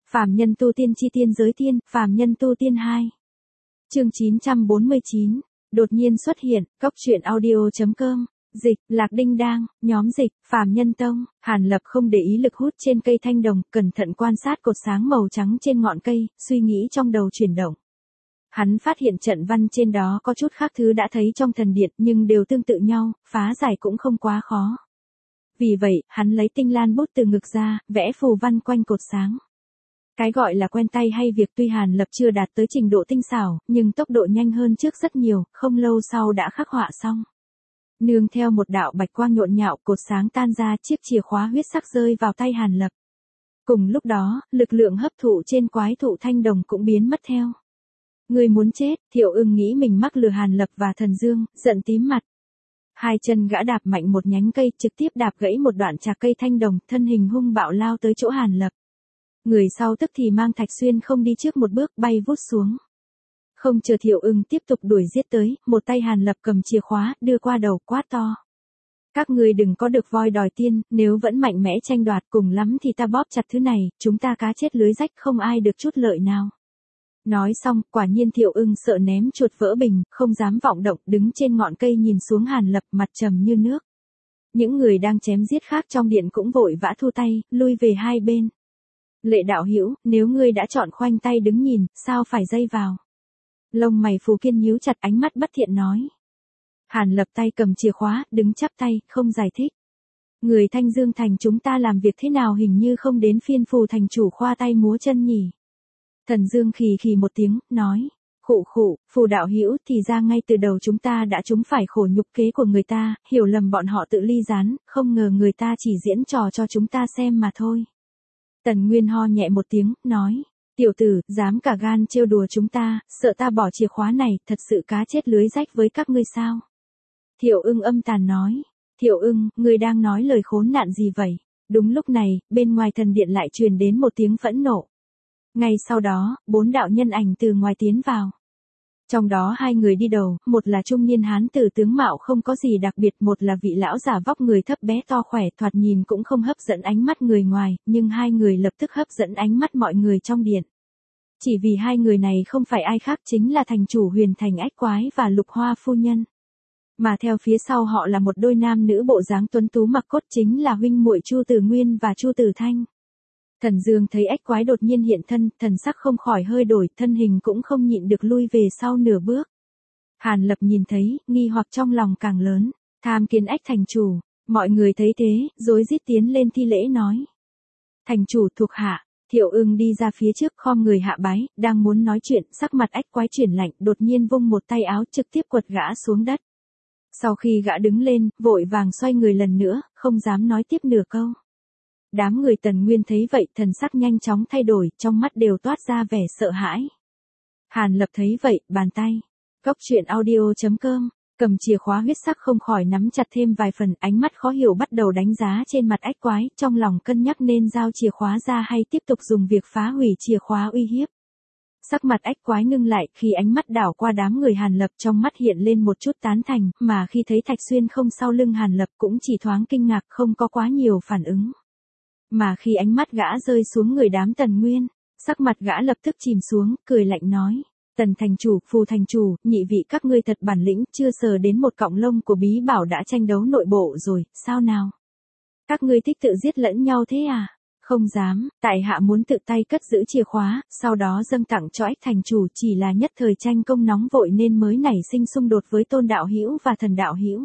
Phàm nhân tu tiên chi tiên giới tiên, phàm nhân tu tiên 2. Chương 949, đột nhiên xuất hiện, cốc truyện audio.com, dịch, Lạc Đinh Đang, nhóm dịch, Phàm Nhân Tông. Hàn Lập không để ý lực hút trên cây thanh đồng, cẩn thận quan sát cột sáng màu trắng trên ngọn cây, suy nghĩ trong đầu chuyển động. Hắn phát hiện trận văn trên đó có chút khác thứ đã thấy trong thần điện nhưng đều tương tự nhau, phá giải cũng không quá khó. Vì vậy, hắn lấy tinh lan bút từ ngực ra, vẽ phù văn quanh cột sáng. Cái gọi là quen tay hay việc tuy Hàn Lập chưa đạt tới trình độ tinh xảo, nhưng tốc độ nhanh hơn trước rất nhiều, không lâu sau đã khắc họa xong. Nương theo một đạo bạch quang nhộn nhạo, cột sáng tan ra, chiếc chìa khóa huyết sắc rơi vào tay Hàn Lập. Cùng lúc đó, lực lượng hấp thụ trên quái thụ thanh đồng cũng biến mất theo. Người muốn chết, Thiệu Ưng nghĩ mình mắc lừa Hàn Lập và Thần Dương, giận tím mặt. Hai chân gã đạp mạnh một nhánh cây, trực tiếp đạp gãy một đoạn chạc cây thanh đồng, thân hình hung bạo lao tới chỗ Hàn Lập. Người sau tức thì mang Thạch Xuyên không đi trước một bước, bay vút xuống. Không chờ Thiệu Ưng tiếp tục đuổi giết tới, một tay Hàn Lập cầm chìa khóa, đưa qua đầu, quát to. Các ngươi đừng có được voi đòi tiên, nếu vẫn mạnh mẽ tranh đoạt, cùng lắm thì ta bóp chặt thứ này, chúng ta cá chết lưới rách, không ai được chút lợi nào. Nói xong, quả nhiên Thiệu Ưng sợ ném chuột vỡ bình, không dám vọng động, đứng trên ngọn cây nhìn xuống Hàn Lập, mặt trầm như nước. Những người đang chém giết khác trong điện cũng vội vã thu tay, lui về hai bên. Lệ đạo hữu, nếu ngươi đã chọn khoanh tay đứng nhìn, sao phải dây vào? Lông mày Phù Kiên nhíu chặt, ánh mắt bất thiện nói. Hàn Lập tay cầm chìa khóa, đứng chắp tay, không giải thích. Người Thanh Dương Thành chúng ta làm việc thế nào hình như không đến phiên Phù thành chủ khoa tay múa chân nhỉ? Thần Dương khì khì một tiếng, nói. Khụ khụ, Phù đạo hữu, thì ra ngay từ đầu chúng ta đã trúng phải khổ nhục kế của người ta, hiểu lầm bọn họ tự ly gián, không ngờ người ta chỉ diễn trò cho chúng ta xem mà thôi. Tần Nguyên ho nhẹ một tiếng, nói. Tiểu tử, dám cả gan trêu đùa chúng ta, sợ ta bỏ chìa khóa này, thật sự cá chết lưới rách với các ngươi sao? Thiệu Ưng âm tàn nói. Thiệu Ưng, ngươi đang nói lời khốn nạn gì vậy? Đúng lúc này, bên ngoài thần điện lại truyền đến một tiếng phẫn nộ. Ngay sau đó, 4 đạo nhân ảnh từ ngoài tiến vào. Trong đó 2 người đi đầu, một là trung niên hán tử tướng mạo không có gì đặc biệt, một là vị lão giả vóc người thấp bé to khỏe, thoạt nhìn cũng không hấp dẫn ánh mắt người ngoài, nhưng 2 người lập tức hấp dẫn ánh mắt mọi người trong điện. Chỉ vì 2 người này không phải ai khác chính là thành chủ Huyền Thành Ách Quái và Lục Hoa phu nhân. Mà theo phía sau họ là một đôi nam nữ bộ dáng tuấn tú mặc cốt, chính là huynh muội Chu Tử Nguyên và Chu Tử Thanh. Thần Dương thấy Ách Quái đột nhiên hiện thân, thần sắc không khỏi hơi đổi, thân hình cũng không nhịn được lui về sau nửa bước. Hàn Lập nhìn thấy, nghi hoặc trong lòng càng lớn, tham kiến Ách thành chủ. Mọi người thấy thế, rối rít tiến lên thi lễ nói. Thành chủ thuộc hạ. Thiệu Ưng đi ra phía trước, khom người hạ bái, đang muốn nói chuyện, sắc mặt Ách Quái chuyển lạnh, đột nhiên vung một tay áo trực tiếp quật gã xuống đất. Sau khi gã đứng lên, vội vàng xoay người lần nữa, không dám nói tiếp nửa câu. Đám người Tần Nguyên thấy vậy, thần sắc nhanh chóng thay đổi, trong mắt đều toát ra vẻ sợ hãi. Hàn Lập thấy vậy, bàn tay. Cốc truyện audio.com, cầm chìa khóa huyết sắc không khỏi nắm chặt thêm vài phần, ánh mắt khó hiểu bắt đầu đánh giá trên mặt Ách Quái, trong lòng cân nhắc nên giao chìa khóa ra hay tiếp tục dùng việc phá hủy chìa khóa uy hiếp. Sắc mặt Ách Quái ngưng lại, khi ánh mắt đảo qua đám người Hàn Lập trong mắt hiện lên một chút tán thành, mà khi thấy Thạch Xuyên không sau lưng Hàn Lập cũng chỉ thoáng kinh ngạc, không có quá nhiều phản ứng. Mà khi ánh mắt gã rơi xuống người đám Tần Nguyên, sắc mặt gã lập tức chìm xuống, cười lạnh nói. Tần thành chủ, Phù thành chủ, nhị vị các ngươi thật bản lĩnh, chưa sờ đến một cọng lông của bí bảo đã tranh đấu nội bộ rồi, sao nào? Các ngươi thích tự giết lẫn nhau thế à? Không dám, tại hạ muốn tự tay cất giữ chìa khóa, sau đó dâng tặng cho Ách thành chủ, chỉ là nhất thời tranh công nóng vội nên mới nảy sinh xung đột với Tôn đạo hữu và Thần đạo hữu.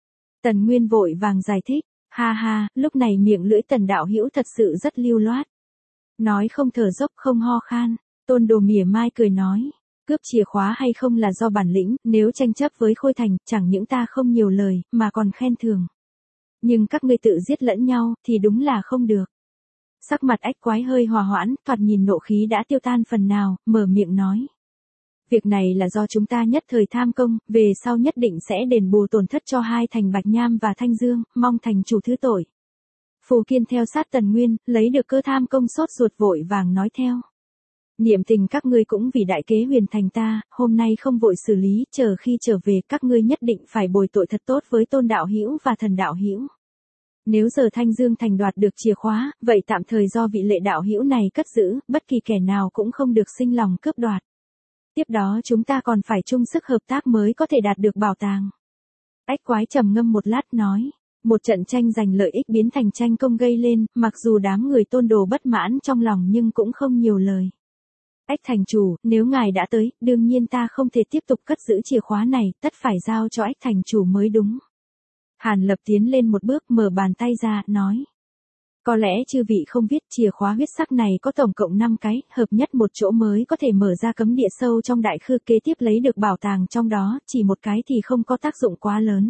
Tần Nguyên vội vàng giải thích. Ha ha, lúc này miệng lưỡi Tần đạo hữu thật sự rất lưu loát. Nói không thở dốc không ho khan, Tôn Đồ mỉa mai cười nói. Cướp chìa khóa hay không là do bản lĩnh, nếu tranh chấp với Khôi Thành, chẳng những ta không nhiều lời, mà còn khen thưởng. Nhưng các ngươi tự giết lẫn nhau, thì đúng là không được. Sắc mặt Ách Quái hơi hòa hoãn, thoạt nhìn nộ khí đã tiêu tan phần nào, mở miệng nói. Việc này là do chúng ta nhất thời tham công, về sau nhất định sẽ đền bù tổn thất cho hai thành Bạch Nham và Thanh Dương, mong thành chủ thứ tội. Phù Kiên theo sát Tần Nguyên, lấy được cơ tham công sốt ruột vội vàng nói theo. Niệm tình các ngươi cũng vì đại kế Huyền Thành ta, hôm nay không vội xử lý, chờ khi trở về các ngươi nhất định phải bồi tội thật tốt với Tôn đạo hữu và Thần đạo hữu. Nếu giờ Thanh Dương Thành đoạt được chìa khóa, vậy tạm thời do vị Lệ đạo hữu này cất giữ, bất kỳ kẻ nào cũng không được sinh lòng cướp đoạt. Tiếp đó chúng ta còn phải chung sức hợp tác mới có thể đạt được bảo tàng. Ách quái trầm ngâm một lát nói. Một trận tranh giành lợi ích biến thành tranh công gây lên, mặc dù đám người Tôn Đồ bất mãn trong lòng nhưng cũng không nhiều lời. Ách thành chủ, nếu ngài đã tới, đương nhiên ta không thể tiếp tục cất giữ chìa khóa này, tất phải giao cho ách thành chủ mới đúng. Hàn Lập tiến lên một bước mở bàn tay ra, nói. Có lẽ chư vị không biết chìa khóa huyết sắc này có tổng cộng 5 cái, hợp nhất một chỗ mới có thể mở ra cấm địa sâu trong đại khư, kế tiếp lấy được bảo tàng trong đó, chỉ một cái thì không có tác dụng quá lớn.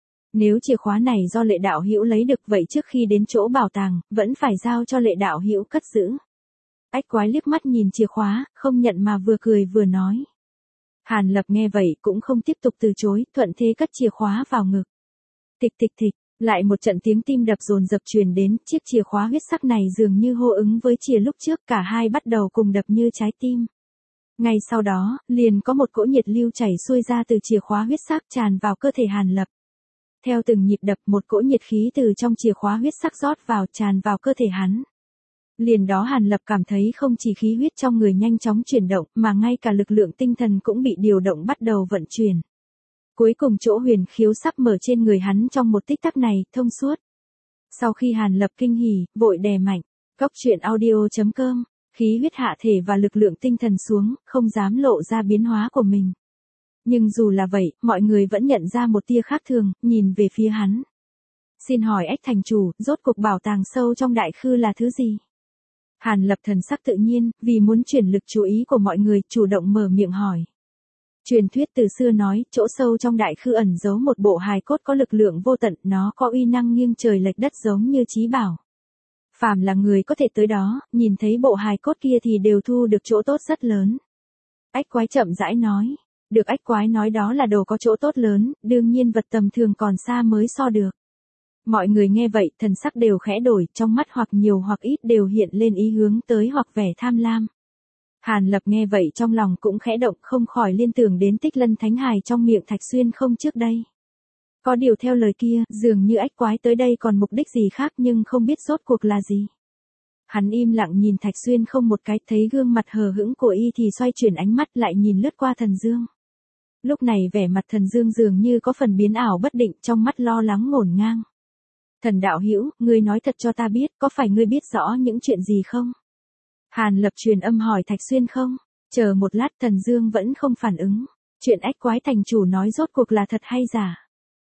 Nếu chìa khóa này do Lệ đạo hữu lấy được, vậy trước khi đến chỗ bảo tàng, vẫn phải giao cho Lệ đạo hữu cất giữ. Ách quái liếc mắt nhìn chìa khóa, không nhận mà vừa cười vừa nói. Hàn Lập nghe vậy cũng không tiếp tục từ chối, thuận thế cất chìa khóa vào ngực. Tịch tịch tịch, lại một trận tiếng tim đập dồn dập truyền đến, chiếc chìa khóa huyết sắc này dường như hô ứng với chìa lúc trước, cả hai bắt đầu cùng đập như trái tim. Ngay sau đó, liền có một cỗ nhiệt lưu chảy xuôi ra từ chìa khóa huyết sắc tràn vào cơ thể Hàn Lập. Theo từng nhịp đập, một cỗ nhiệt khí từ trong chìa khóa huyết sắc rót vào, tràn vào cơ thể hắn. Liền đó Hàn Lập cảm thấy không chỉ khí huyết trong người nhanh chóng chuyển động, mà ngay cả lực lượng tinh thần cũng bị điều động bắt đầu vận chuyển. Cuối cùng chỗ huyền khiếu sắp mở trên người hắn trong một tích tắc này, thông suốt. Sau khi Hàn Lập kinh hỉ, vội đè mạnh, Góc truyện audio.com, khí huyết hạ thể và lực lượng tinh thần xuống, không dám lộ ra biến hóa của mình. Nhưng dù là vậy, mọi người vẫn nhận ra một tia khác thường, nhìn về phía hắn. Xin hỏi Ách thành chủ, rốt cuộc bảo tàng sâu trong đại khư là thứ gì? Hàn Lập thần sắc tự nhiên, vì muốn chuyển lực chú ý của mọi người, chủ động mở miệng hỏi. Truyền thuyết từ xưa nói, chỗ sâu trong đại khư ẩn giấu một bộ hài cốt có lực lượng vô tận, nó có uy năng nghiêng trời lệch đất giống như chí bảo. Phàm là người có thể tới đó, nhìn thấy bộ hài cốt kia thì đều thu được chỗ tốt rất lớn. Ách quái chậm rãi nói. Được ách quái nói đó là đồ có chỗ tốt lớn, đương nhiên vật tầm thường còn xa mới so được. Mọi người nghe vậy, thần sắc đều khẽ đổi, trong mắt hoặc nhiều hoặc ít đều hiện lên ý hướng tới hoặc vẻ tham lam. Hàn Lập nghe vậy trong lòng cũng khẽ động, không khỏi liên tưởng đến Tích Lân Thánh Hài trong miệng Thạch Xuyên không trước đây. Có điều theo lời kia, dường như ách quái tới đây còn mục đích gì khác nhưng không biết rốt cuộc là gì. Hắn im lặng nhìn Thạch Xuyên không một cái, thấy gương mặt hờ hững của y thì xoay chuyển ánh mắt lại nhìn lướt qua Thần Dương. Lúc này vẻ mặt Thần Dương dường như có phần biến ảo bất định, trong mắt lo lắng ngổn ngang. Thần đạo hữu, ngươi nói thật cho ta biết, có phải ngươi biết rõ những chuyện gì không? Hàn Lập truyền âm hỏi Thạch Xuyên không? Chờ một lát Thần Dương vẫn không phản ứng. Chuyện ách quái thành chủ nói rốt cuộc là thật hay giả?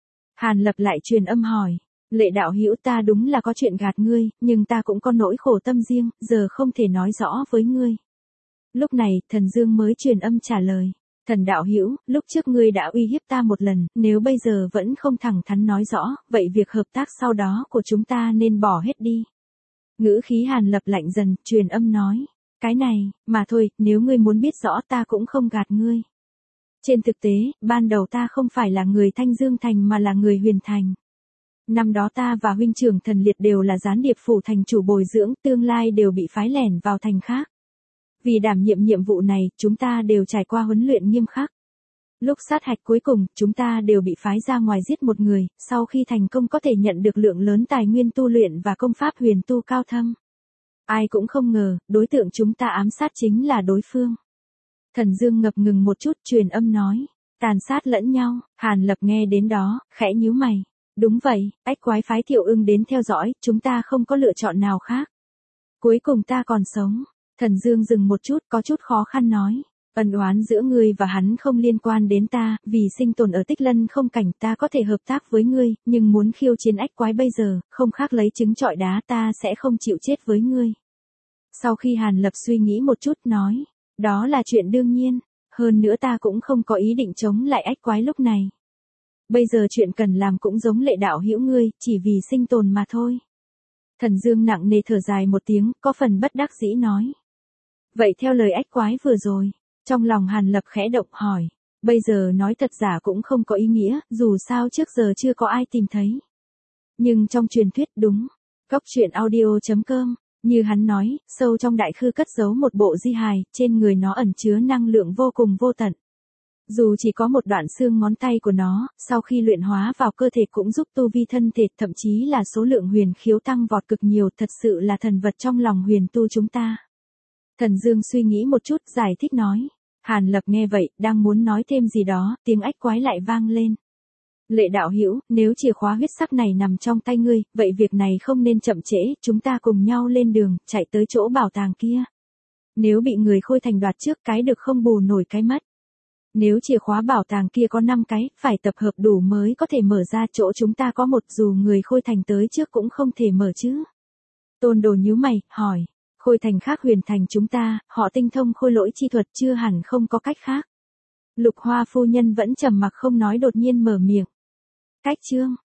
Hàn Lập lại truyền âm hỏi. Lệ đạo hữu, ta đúng là có chuyện gạt ngươi, nhưng ta cũng có nỗi khổ tâm riêng, giờ không thể nói rõ với ngươi. Lúc này, Thần Dương mới truyền âm trả lời. Thần đạo hữu, lúc trước ngươi đã uy hiếp ta một lần, nếu bây giờ vẫn không thẳng thắn nói rõ, vậy việc hợp tác sau đó của chúng ta nên bỏ hết đi. Ngữ khí Hàn Lập lạnh dần, truyền âm nói. Cái này, mà thôi, nếu ngươi muốn biết rõ ta cũng không gạt ngươi. Trên thực tế, ban đầu ta không phải là người Thanh Dương Thành mà là người Huyền Thành. Năm đó ta và huynh trưởng Thần Liệt đều là gián điệp phủ thành chủ bồi dưỡng, tương lai đều bị phái lẻn vào thành khác. Vì đảm nhiệm nhiệm vụ này, chúng ta đều trải qua huấn luyện nghiêm khắc. Lúc sát hạch cuối cùng, chúng ta đều bị phái ra ngoài giết một người, sau khi thành công có thể nhận được lượng lớn tài nguyên tu luyện và công pháp huyền tu cao thâm. Ai cũng không ngờ, đối tượng chúng ta ám sát chính là đối phương. Thần Dương ngập ngừng một chút, truyền âm nói. Tàn sát lẫn nhau. Hàn Lập nghe đến đó, khẽ nhíu mày. Đúng vậy, ách quái phái Thiệu Ưng đến theo dõi, chúng ta không có lựa chọn nào khác. Cuối cùng ta còn sống. Thần Dương dừng một chút, có chút khó khăn nói. Ân oán giữa ngươi và hắn không liên quan đến ta, vì sinh tồn ở Tích Lân không cảnh ta có thể hợp tác với ngươi, nhưng muốn khiêu chiến ách quái bây giờ, không khác lấy trứng trọi đá, ta sẽ không chịu chết với ngươi. Sau khi Hàn Lập suy nghĩ một chút nói, đó là chuyện đương nhiên, hơn nữa ta cũng không có ý định chống lại ách quái lúc này. Bây giờ chuyện cần làm cũng giống Lệ đạo hữu ngươi, chỉ vì sinh tồn mà thôi. Thần Dương nặng nề thở dài một tiếng, có phần bất đắc dĩ nói. Vậy theo lời ách quái vừa rồi, trong lòng Hàn Lập khẽ động hỏi, bây giờ nói thật giả cũng không có ý nghĩa, dù sao trước giờ chưa có ai tìm thấy. Nhưng trong truyền thuyết đúng, Góc truyện audio.com, như hắn nói, sâu trong đại khư cất giấu một bộ di hài, trên người nó ẩn chứa năng lượng vô cùng vô tận. Dù chỉ có một đoạn xương ngón tay của nó, sau khi luyện hóa vào cơ thể cũng giúp tu vi thân thể, thậm chí là số lượng huyền khiếu tăng vọt cực nhiều, thật sự là thần vật trong lòng huyền tu chúng ta. Thần Dương suy nghĩ một chút, giải thích nói. Hàn Lập nghe vậy, đang muốn nói thêm gì đó, tiếng ách quái lại vang lên. Lệ đạo hữu, nếu chìa khóa huyết sắc này nằm trong tay ngươi, vậy việc này không nên chậm trễ, chúng ta cùng nhau lên đường, chạy tới chỗ bảo tàng kia. Nếu bị người Khôi Thành đoạt trước, cái được không bù nổi cái mất. Nếu chìa khóa bảo tàng kia có 5 cái, phải tập hợp đủ mới có thể mở ra, chỗ chúng ta có một, dù người Khôi Thành tới trước cũng không thể mở chứ. Tôn Đồ nhíu mày, hỏi. Khôi Thành khác Huyền Thành chúng ta, họ tinh thông khôi lỗi chi thuật, chưa hẳn không có cách khác. Lục Hoa phu nhân vẫn trầm mặc không nói, đột nhiên mở miệng. Cách chương